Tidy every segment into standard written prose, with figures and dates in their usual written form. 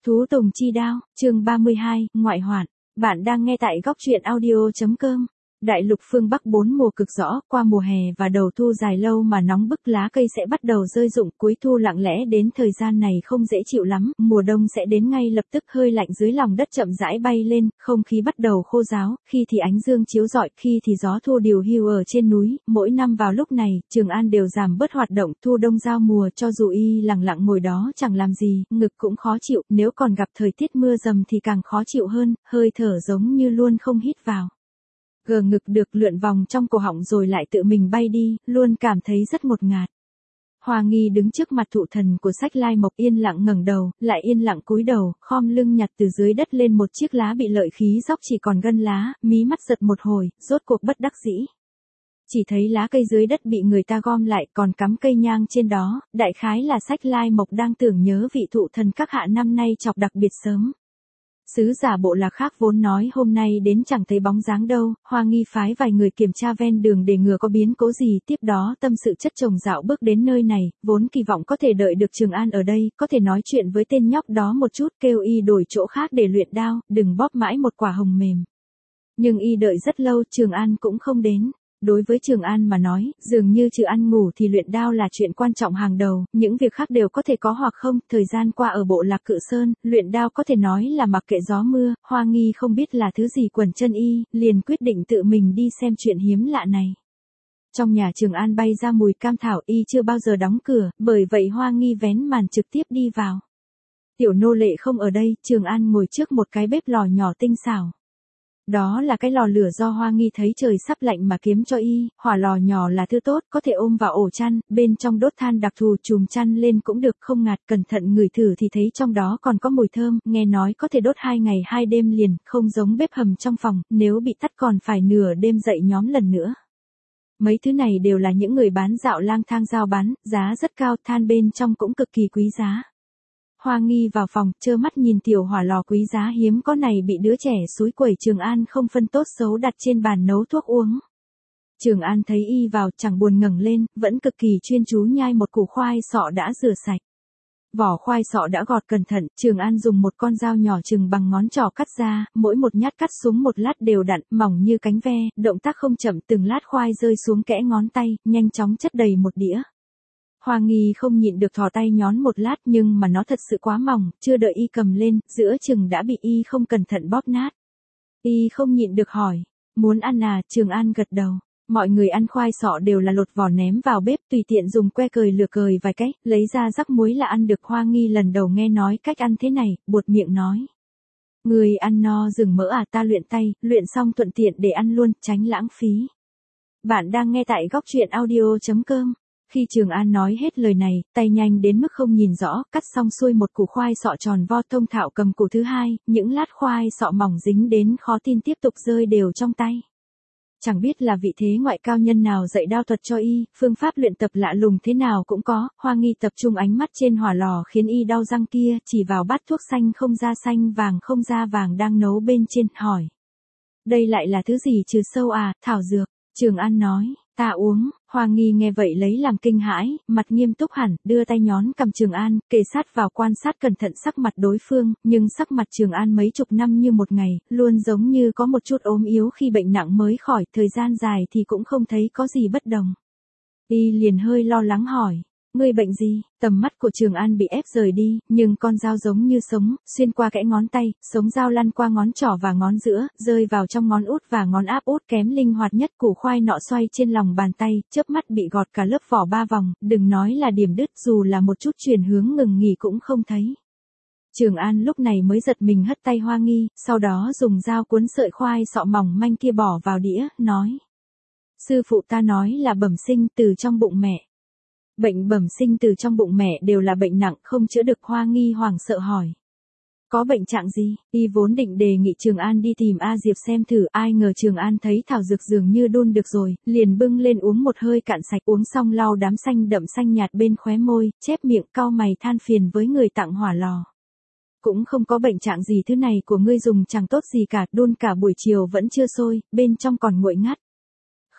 Thú Tùng Chi Đao, chương 32, ngoại hoạn. Bạn đang nghe tại góc truyện audio.com. Đại lục phương Bắc bốn mùa cực rõ, qua mùa hè và đầu thu dài lâu mà nóng bức lá cây sẽ bắt đầu rơi rụng, cuối thu lặng lẽ đến thời gian này không dễ chịu lắm, mùa đông sẽ đến ngay lập tức, hơi lạnh dưới lòng đất chậm rãi bay lên, không khí bắt đầu khô ráo, khi thì ánh dương chiếu rọi, khi thì gió thu điều hiu ở trên núi, mỗi năm vào lúc này, Trường An đều giảm bớt hoạt động, thu đông giao mùa, cho dù y lặng lặng ngồi đó chẳng làm gì, ngực cũng khó chịu, nếu còn gặp thời tiết mưa dầm thì càng khó chịu hơn, hơi thở giống như luôn không hít vào. Gờ ngực được lượn vòng trong cổ họng rồi lại tự mình bay đi, luôn cảm thấy rất ngột ngạt. Hoa Nghi đứng trước mặt thụ thần của Sách Lai Mộc yên lặng ngẩng đầu, lại yên lặng cúi đầu, khom lưng nhặt từ dưới đất lên một chiếc lá bị lợi khí róc chỉ còn gân lá, mí mắt giật một hồi, rốt cuộc bất đắc dĩ. Chỉ thấy lá cây dưới đất bị người ta gom lại còn cắm cây nhang trên đó, đại khái là Sách Lai Mộc đang tưởng nhớ vị thụ thần các hạ năm nay chọc đặc biệt sớm. Sứ giả bộ lạc khác vốn nói hôm nay đến chẳng thấy bóng dáng đâu, Hoa Nghi phái vài người kiểm tra ven đường để ngừa có biến cố gì, tiếp đó tâm sự chất chồng dạo bước đến nơi này, vốn kỳ vọng có thể đợi được Trường An ở đây, có thể nói chuyện với tên nhóc đó một chút, kêu y đổi chỗ khác để luyện đao, đừng bóp mãi một quả hồng mềm. Nhưng y đợi rất lâu, Trường An cũng không đến. Đối với Trường An mà nói, dường như trừ ăn ngủ thì luyện đao là chuyện quan trọng hàng đầu, những việc khác đều có thể có hoặc không, thời gian qua ở bộ lạc Cự Sơn, luyện đao có thể nói là mặc kệ gió mưa, Hoa Nghi không biết là thứ gì quẩn chân y, liền quyết định tự mình đi xem chuyện hiếm lạ này. Trong nhà Trường An bay ra mùi cam thảo, y chưa bao giờ đóng cửa, bởi vậy Hoa Nghi vén màn trực tiếp đi vào. Tiểu nô lệ không ở đây, Trường An ngồi trước một cái bếp lò nhỏ tinh xảo. Đó là cái lò lửa do Hoa Nghi thấy trời sắp lạnh mà kiếm cho y, hỏa lò nhỏ là thứ tốt, có thể ôm vào ổ chăn, bên trong đốt than đặc thù chùm chăn lên cũng được không ngạt, cẩn thận ngửi thử thì thấy trong đó còn có mùi thơm, nghe nói có thể đốt 2 ngày 2 đêm liền, không giống bếp hầm trong phòng, nếu bị tắt còn phải nửa đêm dậy nhóm lần nữa. Mấy thứ này đều là những người bán dạo lang thang giao bán, giá rất cao, than bên trong cũng cực kỳ quý giá. Hoa Nghi vào phòng, trơ mắt nhìn tiểu hỏa lò quý giá hiếm có này bị đứa trẻ xúi quẩy. Trường An không phân tốt xấu đặt trên bàn nấu thuốc uống. Trường An thấy y vào, chẳng buồn ngẩng lên, vẫn cực kỳ chuyên chú nhai một củ khoai sọ đã rửa sạch. Vỏ khoai sọ đã gọt cẩn thận, Trường An dùng một con dao nhỏ chừng bằng ngón trỏ cắt ra, mỗi một nhát cắt xuống một lát đều đặn, mỏng như cánh ve, động tác không chậm, từng lát khoai rơi xuống kẽ ngón tay, nhanh chóng chất đầy một đĩa. Hoa Nghi không nhịn được thò tay nhón một lát nhưng mà nó thật sự quá mỏng, chưa đợi y cầm lên, giữa chừng đã bị y không cẩn thận bóp nát. Y không nhịn được hỏi, muốn ăn à? Trường An gật đầu. Mọi người ăn khoai sọ đều là lột vỏ ném vào bếp, tùy tiện dùng que cời lửa cời vài cái, lấy ra rắc muối là ăn được. Hoa Nghi lần đầu nghe nói cách ăn thế này, buột miệng nói. Người ăn no dừng mỡ à? Ta luyện tay, luyện xong thuận tiện để ăn luôn, tránh lãng phí. Bạn đang nghe tại góc truyện audio.com. Khi Trường An nói hết lời này, tay nhanh đến mức không nhìn rõ, cắt xong xuôi một củ khoai sọ tròn vo, thông thạo cầm củ thứ hai, những lát khoai sọ mỏng dính đến khó tin tiếp tục rơi đều trong tay. Chẳng biết là vị thế ngoại cao nhân nào dạy đao thuật cho y, phương pháp luyện tập lạ lùng thế nào cũng có, Hoa Nghi tập trung ánh mắt trên hỏa lò khiến y đau răng kia, chỉ vào bát thuốc xanh không ra xanh vàng không ra vàng đang nấu bên trên, hỏi. Đây lại là thứ gì trừ sâu à? Thảo dược. Trường An nói, ta uống. Hoa Nghi nghe vậy lấy làm kinh hãi, mặt nghiêm túc hẳn, đưa tay nhón cầm Trường An, kề sát vào quan sát cẩn thận sắc mặt đối phương, nhưng sắc mặt Trường An mấy chục năm như một ngày, luôn giống như có một chút ốm yếu khi bệnh nặng mới khỏi, thời gian dài thì cũng không thấy có gì bất đồng. Y liền hơi lo lắng hỏi. Ngươi bệnh gì? Tầm mắt của Trường An bị ép rời đi, nhưng con dao giống như sống, xuyên qua kẽ ngón tay, sống dao lăn qua ngón trỏ và ngón giữa, rơi vào trong ngón út và ngón áp út kém linh hoạt nhất. Củ khoai nọ xoay trên lòng bàn tay, chớp mắt bị gọt cả lớp vỏ 3 vòng, đừng nói là điểm đứt, dù là một chút chuyển hướng ngừng nghỉ cũng không thấy. Trường An lúc này mới giật mình hất tay Hoa Nghi, sau đó dùng dao cuốn sợi khoai sọ mỏng manh kia bỏ vào đĩa, nói. Sư phụ ta nói là bẩm sinh từ trong bụng mẹ. Bệnh bẩm sinh từ trong bụng mẹ đều là bệnh nặng không chữa được. Hoa Nghi hoảng sợ hỏi. Có bệnh trạng gì? Y vốn định đề nghị Trường An đi tìm A Diệp xem thử, ai ngờ Trường An thấy thảo dược dường như đun được rồi, liền bưng lên uống một hơi cạn sạch, uống xong lau đám xanh đậm xanh nhạt bên khóe môi, chép miệng cau mày than phiền với người tặng hỏa lò. Cũng không có bệnh trạng gì, thứ này của ngươi dùng chẳng tốt gì cả, đun cả buổi chiều vẫn chưa sôi, bên trong còn nguội ngắt.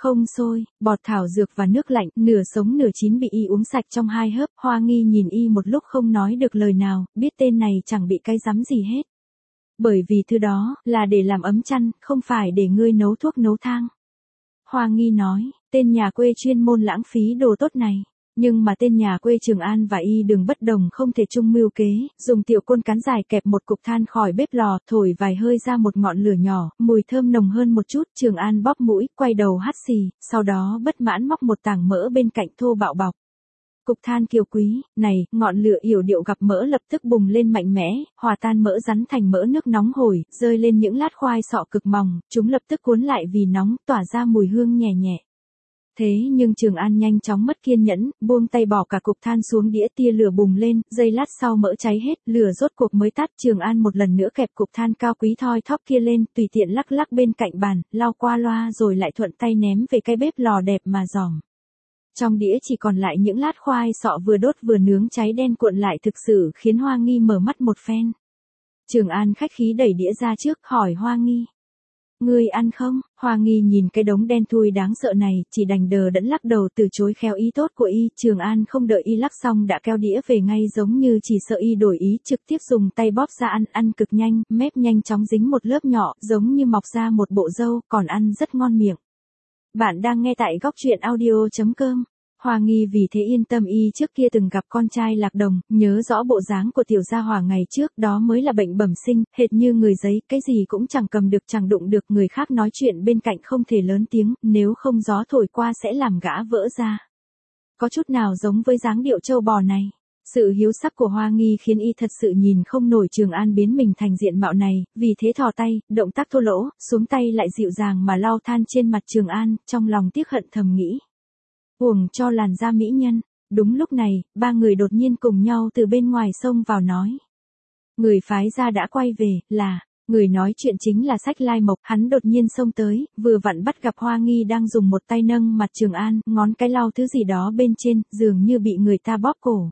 Không sôi, bọt thảo dược và nước lạnh, nửa sống nửa chín bị y uống sạch trong 2 hớp. Hoa Nghi nhìn y một lúc không nói được lời nào, biết tên này chẳng bị cái rắm gì hết. Bởi vì thứ đó, là để làm ấm chăn, không phải để ngươi nấu thuốc nấu thang. Hoa Nghi nói, tên nhà quê chuyên môn lãng phí đồ tốt này. Nhưng mà tên nhà quê Trường An và y Đường bất đồng không thể chung mưu kế, dùng tiểu côn cán dài kẹp một cục than khỏi bếp lò, thổi vài hơi ra một ngọn lửa nhỏ, mùi thơm nồng hơn một chút. Trường An bóp mũi, quay đầu hắt xì, sau đó bất mãn móc một tảng mỡ bên cạnh thô bạo bọc. Cục than kiều quý, này, ngọn lửa yểu điệu gặp mỡ lập tức bùng lên mạnh mẽ, hòa tan mỡ rắn thành mỡ nước nóng hổi, rơi lên những lát khoai sọ cực mỏng, chúng lập tức cuốn lại vì nóng, tỏa ra mùi hương nhẹ nhẹ. Thế nhưng Trường An nhanh chóng mất kiên nhẫn, buông tay bỏ cả cục than xuống đĩa, tia lửa bùng lên, giây lát sau mỡ cháy hết, lửa rốt cuộc mới tắt. Trường An một lần nữa kẹp cục than cao quý thoi thóp kia lên, tùy tiện lắc lắc bên cạnh bàn, lau qua loa rồi lại thuận tay ném về cái bếp lò đẹp mà giòm. Trong đĩa chỉ còn lại những lát khoai sọ vừa đốt vừa nướng cháy đen cuộn lại, thực sự khiến Hoa Nghi mở mắt một phen. Trường An khách khí đẩy đĩa ra trước, hỏi Hoa Nghi. Ngươi ăn không? Hoa Nghi nhìn cái đống đen thui đáng sợ này, chỉ đành đờ đẫn lắc đầu từ chối khéo ý tốt của y. Trường An không đợi y lắc xong đã kéo đĩa về ngay, giống như chỉ sợ y đổi ý, trực tiếp dùng tay bóp ra ăn, ăn cực nhanh, mép nhanh chóng dính một lớp nhỏ, giống như mọc ra một bộ râu, còn ăn rất ngon miệng. Bạn đang nghe tại góc truyện audio.com. Hoa Nghi vì thế yên tâm, y trước kia từng gặp con trai Lạc Đồng, nhớ rõ bộ dáng của tiểu gia hỏa ngày trước, đó mới là bệnh bẩm sinh, hệt như người giấy, cái gì cũng chẳng cầm được chẳng đụng được, người khác nói chuyện bên cạnh không thể lớn tiếng, nếu không gió thổi qua sẽ làm gã vỡ ra. Có chút nào giống với dáng điệu trâu bò này. Sự hiếu sắc của Hoa Nghi khiến y thật sự nhìn không nổi Trường An biến mình thành diện mạo này, vì thế thò tay, động tác thô lỗ, xuống tay lại dịu dàng mà lau than trên mặt Trường An, trong lòng tiếc hận thầm nghĩ. Uổng cho làn da mỹ nhân. Đúng lúc này, ba người đột nhiên cùng nhau từ bên ngoài xông vào nói. Người phái gia đã quay về, là, người nói chuyện chính là Sách Lai Mộc. Hắn đột nhiên xông tới, vừa vặn bắt gặp Hoa Nghi đang dùng một tay nâng mặt Trường An, ngón cái lau thứ gì đó bên trên, dường như bị người ta bóp cổ.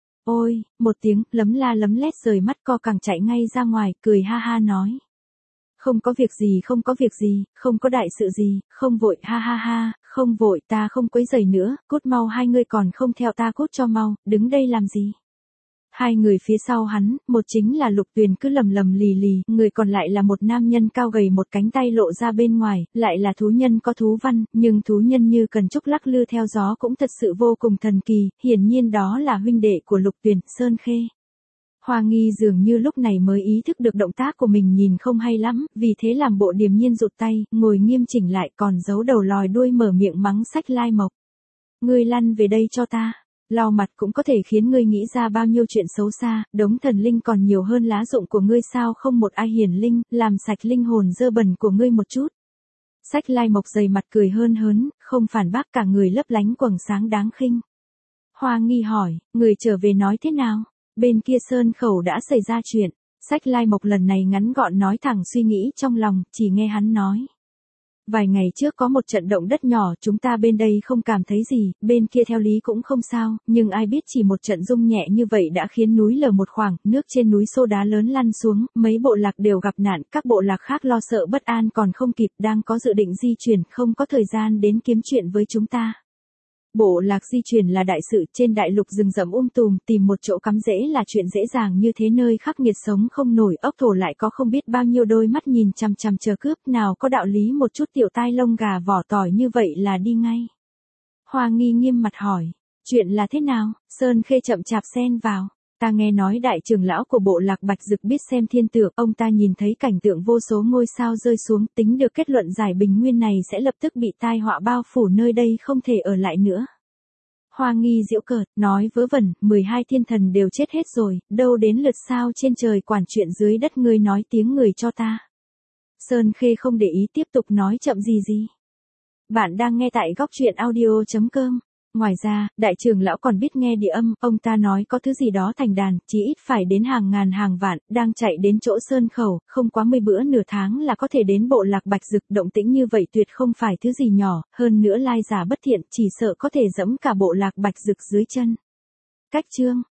Ôi, một tiếng, lấm la lấm lét rời mắt co càng chạy ngay ra ngoài, cười ha ha nói. Không có việc gì, không có việc gì, không có đại sự gì, không vội, ha ha ha, không vội, ta không quấy rầy nữa, cút mau, hai người còn không theo ta cút cho mau, đứng đây làm gì? Hai người phía sau hắn, một chính là Lục Tuyền cứ lầm lầm lì lì, người còn lại là một nam nhân cao gầy, một cánh tay lộ ra bên ngoài, lại là thú nhân có thú văn, nhưng thú nhân như cần trúc lắc lư theo gió cũng thật sự vô cùng thần kỳ, hiển nhiên đó là huynh đệ của Lục Tuyền, Sơn Khê. Hoa Nghi dường như lúc này mới ý thức được động tác của mình nhìn không hay lắm, vì thế làm bộ điềm nhiên rụt tay, ngồi nghiêm chỉnh lại, còn giấu đầu lòi đuôi mở miệng mắng Sách Lai Mộc. Ngươi lăn về đây cho ta. Lau mặt cũng có thể khiến ngươi nghĩ ra bao nhiêu chuyện xấu xa, đống thần linh còn nhiều hơn lá dụng của ngươi sao, không một ai hiển linh, làm sạch linh hồn dơ bẩn của ngươi một chút. Sách Lai Mộc dày mặt cười hơn hớn, không phản bác, cả người lấp lánh quầng sáng đáng khinh. Hoa Nghi hỏi, người trở về nói thế nào? Bên kia Sơn Khẩu đã xảy ra chuyện. Sách Lai Mộc lần này ngắn gọn nói thẳng suy nghĩ trong lòng, chỉ nghe hắn nói. Vài ngày trước có một trận động đất nhỏ, chúng ta bên đây không cảm thấy gì, bên kia theo lý cũng không sao, nhưng ai biết chỉ một trận rung nhẹ như vậy đã khiến núi lở một khoảng, nước trên núi xô đá lớn lăn xuống, mấy bộ lạc đều gặp nạn, các bộ lạc khác lo sợ bất an còn không kịp, đang có dự định di chuyển, không có thời gian đến kiếm chuyện với chúng ta. Bộ lạc di chuyển là đại sự, trên đại lục rừng rậm tùm, tìm một chỗ cắm rễ là chuyện dễ dàng như thế, nơi khắc nghiệt sống không nổi, ốc thổ lại có không biết bao nhiêu đôi mắt nhìn chằm chằm chờ cướp, nào có đạo lý một chút tiểu tai lông gà vỏ tỏi như vậy là đi ngay. Hoa Nghi nghiêm mặt hỏi, chuyện là thế nào? Sơn Khê chậm chạp xen vào. Ta nghe nói đại trưởng lão của bộ lạc Bạch Dực biết xem thiên tượng, ông ta nhìn thấy cảnh tượng vô số ngôi sao rơi xuống, tính được kết luận giải bình nguyên này sẽ lập tức bị tai họa bao phủ, nơi đây không thể ở lại nữa. Hoa Nghi giễu cợt, nói vớ vẩn, 12 thiên thần đều chết hết rồi, đâu đến lượt sao trên trời quản chuyện dưới đất, ngươi nói tiếng người cho ta. Sơn Khê không để ý, tiếp tục nói chậm gì. Bạn đang nghe tại góc truyện audio.com. Ngoài ra, đại trưởng lão còn biết nghe địa âm, ông ta nói có thứ gì đó thành đàn, chỉ ít phải đến hàng ngàn hàng vạn, đang chạy đến chỗ Sơn Khẩu, không quá 10 bữa nửa tháng là có thể đến bộ lạc Bạch Dực, động tĩnh như vậy tuyệt không phải thứ gì nhỏ, hơn nữa lai giả bất thiện, chỉ sợ có thể dẫm cả bộ lạc Bạch Dực dưới chân. Cách chương